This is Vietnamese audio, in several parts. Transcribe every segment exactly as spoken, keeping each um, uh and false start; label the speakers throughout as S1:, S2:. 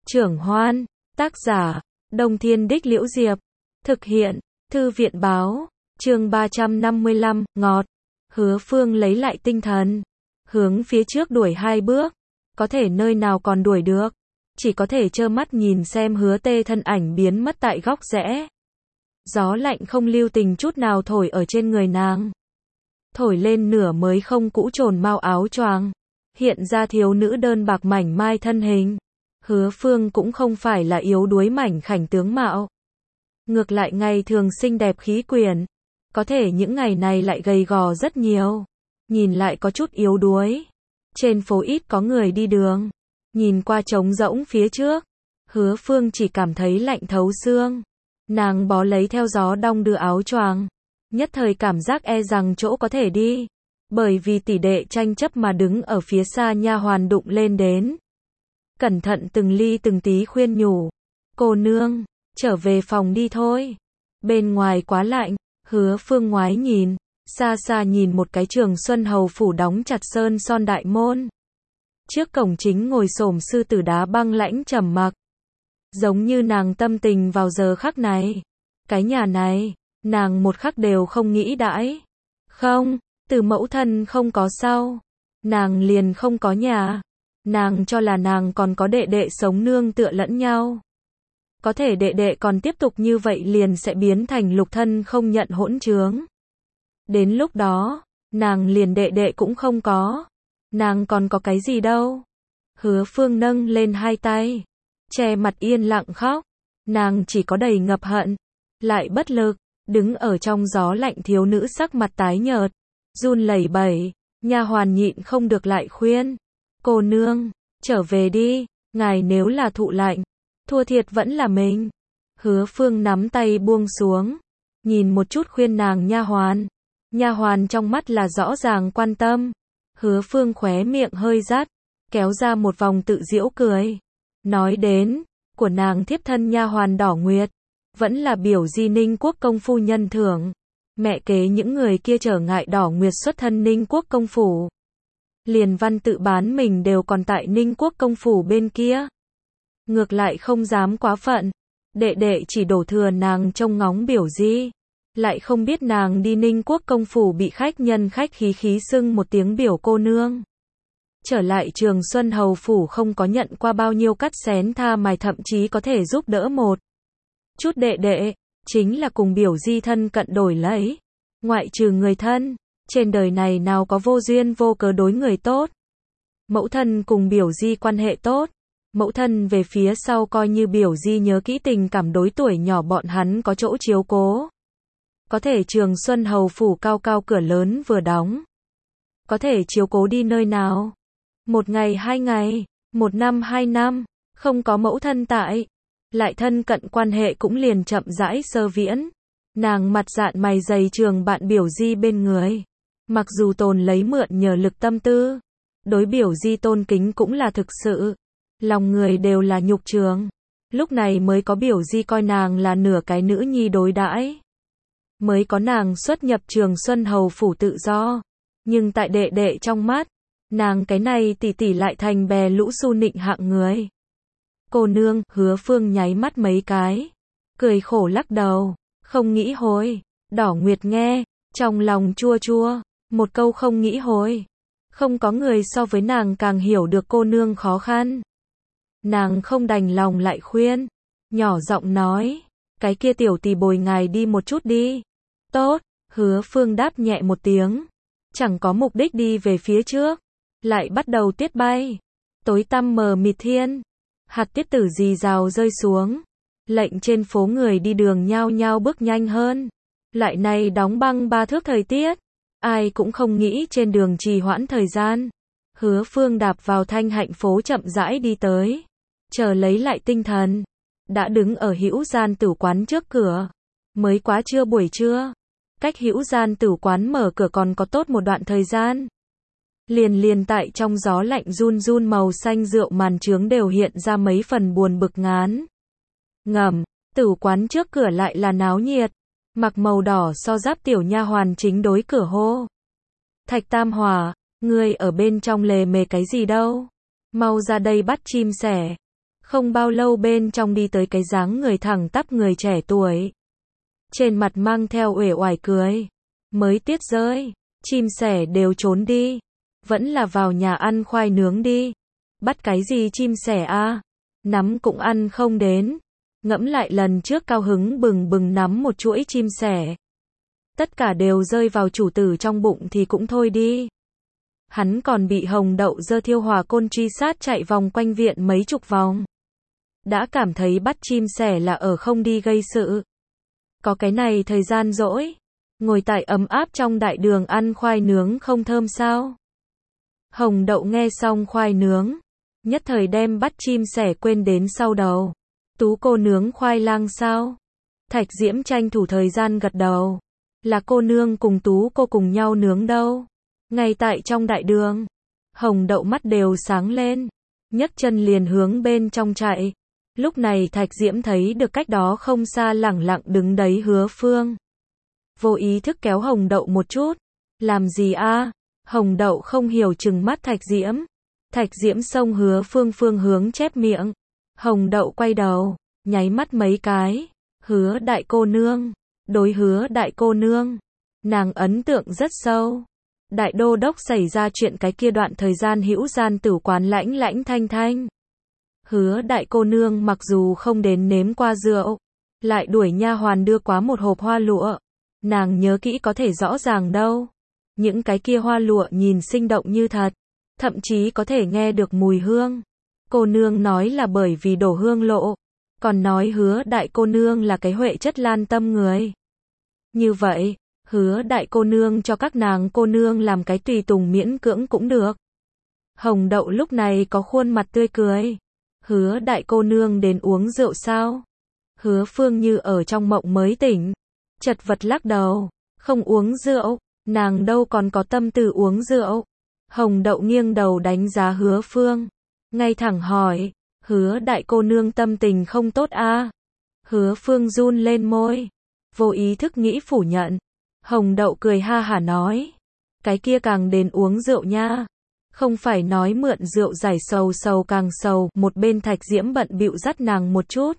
S1: Trưởng Hoan, tác giả, Đông Thiên Đích Liễu Diệp, thực hiện, Thư viện báo, chương ba trăm năm mươi lăm, ngọt. Hứa Phương lấy lại tinh thần, hướng phía trước đuổi hai bước, có thể nơi nào còn đuổi được, chỉ có thể trơ mắt nhìn xem Hứa Tê thân ảnh biến mất tại góc rẽ. Gió lạnh không lưu tình chút nào thổi ở trên người nàng, thổi lên nửa mới không cũ trồn mau áo choàng, hiện ra thiếu nữ đơn bạc mảnh mai thân hình. Hứa Phương cũng không phải là yếu đuối mảnh khảnh tướng mạo, ngược lại ngày thường xinh đẹp khí quyển, có thể những ngày này lại gầy gò rất nhiều, nhìn lại có chút yếu đuối. Trên phố ít có người đi đường, nhìn qua trống rỗng phía trước, Hứa Phương chỉ cảm thấy lạnh thấu xương. Nàng bó lấy theo gió đong đưa áo choàng, nhất thời cảm giác e rằng chỗ có thể đi, bởi vì tỷ đệ tranh chấp mà đứng ở phía xa nha hoàn đụng lên đến. Cẩn thận từng ly từng tí khuyên nhủ, cô nương, trở về phòng đi thôi, bên ngoài quá lạnh. Hứa Phương ngoái nhìn, xa xa nhìn một cái Trường Xuân hầu phủ đóng chặt sơn son đại môn. Trước cổng chính ngồi xổm sư tử đá băng lãnh trầm mặc, giống như nàng tâm tình vào giờ khắc này. Cái nhà này, nàng một khắc đều không nghĩ đãi. Không, từ mẫu thân không có sau, nàng liền không có nhà. Nàng cho là nàng còn có đệ đệ sống nương tựa lẫn nhau. Có thể đệ đệ còn tiếp tục như vậy liền sẽ biến thành lục thân không nhận hỗn trướng. Đến lúc đó, nàng liền đệ đệ cũng không có. Nàng còn có cái gì đâu. Hứa Phương nâng lên hai tay, che mặt yên lặng khóc. Nàng chỉ có đầy ngập hận, lại bất lực, đứng ở trong gió lạnh. Thiếu nữ sắc mặt tái nhợt, run lẩy bẩy. Nha hoàn nhịn không được lại khuyên, cô nương, trở về đi, ngài nếu là thụ lạnh, thua thiệt vẫn là mình. Hứa Phương nắm tay buông xuống, nhìn một chút khuyên nàng nha hoàn. Nha hoàn trong mắt là rõ ràng quan tâm. Hứa Phương khóe miệng hơi rát, kéo ra một vòng tự giễu cười. Nói đến, của nàng thiếp thân nha hoàn Đỏ Nguyệt, vẫn là biểu di Ninh Quốc công phu nhân thưởng. Mẹ kế những người kia trở ngại Đỏ Nguyệt xuất thân Ninh Quốc công phủ. Liền văn tự bán mình đều còn tại Ninh Quốc công phủ bên kia. Ngược lại không dám quá phận, đệ đệ chỉ đổ thừa nàng trông ngóng biểu di, lại không biết nàng đi Ninh Quốc công phủ bị khách nhân khách khí khí xưng một tiếng biểu cô nương. Trở lại Trường Xuân hầu phủ không có nhận qua bao nhiêu cắt xén tha mài, thậm chí có thể giúp đỡ một chút đệ đệ, chính là cùng biểu di thân cận đổi lấy. Ngoại trừ người thân, trên đời này nào có vô duyên vô cớ đối người tốt. Mẫu thân cùng biểu di quan hệ tốt, mẫu thân về phía sau coi như biểu di nhớ kỹ tình cảm đối tuổi nhỏ bọn hắn có chỗ chiếu cố. Có thể Trường Xuân hầu phủ cao cao cửa lớn vừa đóng, có thể chiếu cố đi nơi nào. Một ngày hai ngày, một năm hai năm, không có mẫu thân tại, lại thân cận quan hệ cũng liền chậm rãi sơ viễn. Nàng mặt dạn mày dày trường bạn biểu di bên người, mặc dù tồn lấy mượn nhờ lực tâm tư, đối biểu di tôn kính cũng là thực sự. Lòng người đều là nhục trường, lúc này mới có biểu di coi nàng là nửa cái nữ nhi đối đãi, mới có nàng xuất nhập Trường Xuân hầu phủ tự do. Nhưng tại đệ đệ trong mắt, nàng cái này tỷ tỷ lại thành bè lũ su nịnh hạng người. Cô nương, Hứa Phương nháy mắt mấy cái, cười khổ lắc đầu, không nghĩ hối. Đỏ Nguyệt nghe, trong lòng chua chua, một câu không nghĩ hối. Không có người so với nàng càng hiểu được cô nương khó khăn. Nàng không đành lòng lại khuyên, nhỏ giọng nói, cái kia tiểu tỷ bồi ngài đi một chút đi. Tốt, Hứa Phương đáp nhẹ một tiếng, chẳng có mục đích đi về phía trước, lại bắt đầu tiết bay. Tối tăm mờ mịt thiên, hạt tiết tử rì rào rơi xuống, lệnh trên phố người đi đường nhao nhao bước nhanh hơn. Lại này đóng băng ba thước thời tiết, ai cũng không nghĩ trên đường trì hoãn thời gian. Hứa Phương đạp vào thanh hạnh phố chậm rãi đi tới, chờ lấy lại tinh thần, đã đứng ở Hữu Gian tử quán trước cửa. Mới quá trưa buổi trưa, cách Hữu Gian tử quán mở cửa còn có tốt một đoạn thời gian. Liền liền tại trong gió lạnh run run màu xanh rượu màn trướng đều hiện ra mấy phần buồn bực ngán ngẩm. Tử quán trước cửa lại là náo nhiệt, mặc màu đỏ so giáp tiểu nha hoàn chính đối cửa hô, Thạch Tam Hòa, ngươi ở bên trong lề mề cái gì đâu, mau ra đây bắt chim sẻ. Không bao lâu bên trong đi tới cái dáng người thẳng tắp người trẻ tuổi. Trên mặt mang theo uể oải cười. Mới tiết rơi, chim sẻ đều trốn đi. Vẫn là vào nhà ăn khoai nướng đi. Bắt cái gì chim sẻ a? Nắm cũng ăn không đến. Ngẫm lại lần trước cao hứng bừng bừng nắm một chuỗi chim sẻ. Tất cả đều rơi vào chủ tử trong bụng thì cũng thôi đi. Hắn còn bị hồng đậu dơ thiêu hỏa côn truy sát chạy vòng quanh viện mấy chục vòng. Đã cảm thấy bắt chim sẻ là ở không đi gây sự. Có cái này thời gian rỗi. Ngồi tại ấm áp trong đại đường ăn khoai nướng không thơm sao? Hồng đậu nghe xong khoai nướng. Nhất thời đem bắt chim sẻ quên đến sau đầu. Tú cô nướng khoai lang sao? Thạch Diễm tranh thủ thời gian gật đầu. Là cô nương cùng Tú cô cùng nhau nướng đâu. Ngay tại trong đại đường. Hồng đậu mắt đều sáng lên. Nhấc chân liền hướng bên trong chạy. Lúc này Thạch Diễm thấy được cách đó không xa lẳng lặng đứng đấy Hứa Phương. Vô ý thức kéo Hồng đậu một chút. Làm gì a? Hồng đậu không hiểu trừng mắt Thạch Diễm. Thạch Diễm xông Hứa Phương phương hướng chép miệng. Hồng đậu quay đầu, nháy mắt mấy cái. Hứa đại cô nương. Đối Hứa đại cô nương. Nàng ấn tượng rất sâu. Đại đô đốc xảy ra chuyện cái kia đoạn thời gian hữu gian tử quán lãnh lãnh thanh thanh. Hứa đại cô nương mặc dù không đến nếm qua rượu, lại đuổi nha hoàn đưa quá một hộp hoa lụa. Nàng nhớ kỹ có thể rõ ràng đâu. Những cái kia hoa lụa nhìn sinh động như thật, thậm chí có thể nghe được mùi hương. Cô nương nói là bởi vì đổ hương lộ, còn nói Hứa đại cô nương là cái huệ chất lan tâm người. Như vậy, Hứa đại cô nương cho các nàng cô nương làm cái tùy tùng miễn cưỡng cũng được. Hồng đậu lúc này có khuôn mặt tươi cười. Hứa đại cô nương đến uống rượu sao? Hứa Phương như ở trong mộng mới tỉnh. Chật vật lắc đầu. Không uống rượu. Nàng đâu còn có tâm tư uống rượu. Hồng đậu nghiêng đầu đánh giá Hứa Phương. Ngay thẳng hỏi. Hứa đại cô nương tâm tình không tốt a? Hứa Phương run lên môi. Vô ý thức nghĩ phủ nhận. Hồng đậu cười ha hả nói. Cái kia càng đến uống rượu nha. Không phải nói mượn rượu giải sầu sầu càng sầu. Một bên Thạch Diễm bận bịu dắt nàng một chút.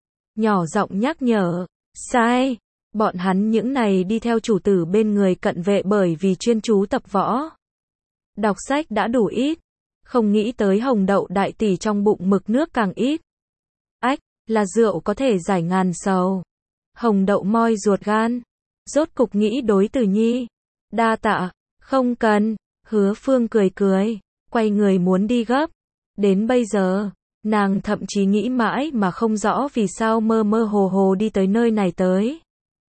S1: Nhỏ giọng nhắc nhở. Sai. Bọn hắn những này đi theo chủ tử bên người cận vệ bởi vì chuyên chú tập võ. Đọc sách đã đủ ít. Không nghĩ tới Hồng đậu đại tỷ trong bụng mực nước càng ít. Ách, là rượu có thể giải ngàn sầu. Hồng đậu moi ruột gan. Rốt cục nghĩ đối Tử Nhi. Đa tạ, không cần. Hứa Phương cười cười, quay người muốn đi gấp. Đến bây giờ, nàng thậm chí nghĩ mãi mà không rõ vì sao mơ mơ hồ hồ đi tới nơi này tới.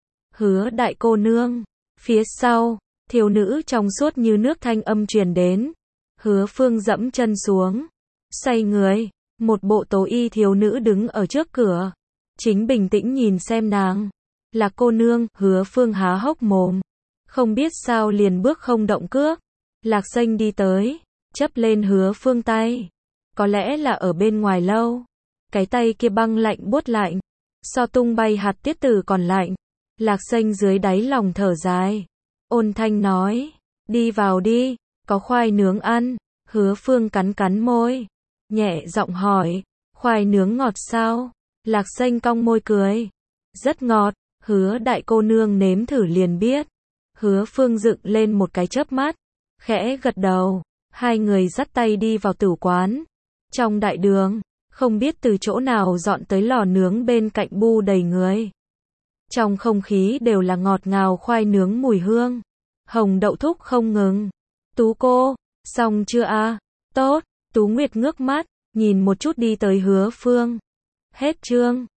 S1: Hứa đại cô nương. Phía sau, thiếu nữ trong suốt như nước thanh âm truyền đến. Hứa Phương dẫm chân xuống. Xoay người, một bộ tố y thiếu nữ đứng ở trước cửa. Chính bình tĩnh nhìn xem nàng. Là cô nương. Hứa Phương há hốc mồm. Không biết sao liền bước không động cước. Lạc Xanh đi tới, chấp lên Hứa Phương tay. Có lẽ là ở bên ngoài lâu. Cái tay kia băng lạnh buốt lạnh. So tung bay hạt tiết tử còn lạnh. Lạc Xanh dưới đáy lòng thở dài. Ôn thanh nói. Đi vào đi, có khoai nướng ăn. Hứa Phương cắn cắn môi. Nhẹ giọng hỏi. Khoai nướng ngọt sao? Lạc Xanh cong môi cười. Rất ngọt. Hứa đại cô nương nếm thử liền biết. Hứa Phương dựng lên một cái chớp mắt. Khẽ gật đầu. Hai người dắt tay đi vào tử quán. Trong đại đường, không biết từ chỗ nào dọn tới lò nướng bên cạnh bu đầy người. Trong không khí đều là ngọt ngào khoai nướng mùi hương. Hồng đậu thúc không ngừng. Tú cô, xong chưa a? Tốt. Tú Nguyệt ngước mắt, nhìn một chút đi tới Hứa Phương. Hết chương.